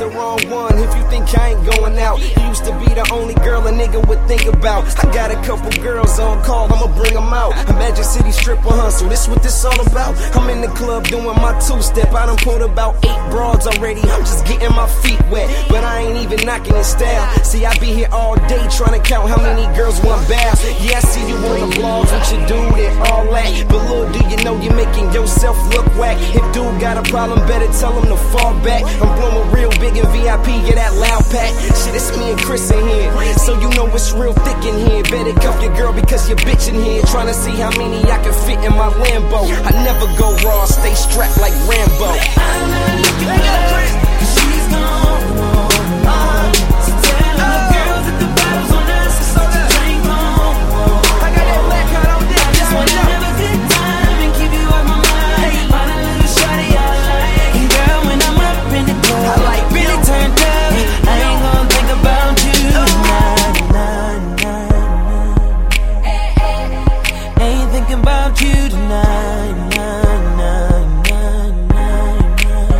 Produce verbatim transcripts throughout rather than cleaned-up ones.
the wrong one if you think I ain't going out. You used to be the only girl a nigga would think about. I got a couple girls on call, I'ma bring them out. Imagine City stripper hustle, this what this all about. I'm in the club doing my two-step. I done pulled about eight broads already. I'm just getting my feet wet, but I ain't even knocking in style. See, I be here all day trying to count how many girls want bath. Yeah, I see you on the blogs with your dude and all that, but little do you know you're making yourself look whack. If dude got a problem, better tell him to fall back. I'm blowing real big in V I P, get that loud pack. Shit, it's me and Chris in here, so you know it's real thick in here. Better cuff your girl because you're bitching here, trying to see how many I can fit in my Lambo. I never go raw, stay strapped like Rambo. I'm not looking back, 'cause she's gone. Uh, so tell all the girls that the bottle's on us, so to drink on. I got that black card on this. I just wanna have a good time and keep you off my mind. Find a little shorty I like, and girl, when I'm up in the club, I like really you. turned up, I ain't gonna think about you. Nah, nah, nah. Ain't thinking about you tonight. Nah, nah, nah, nah,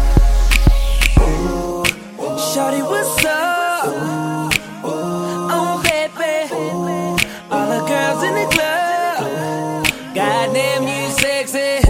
nah. Shawty, what's up? Oh, baby. All the girls in the club, goddamn, you sexy.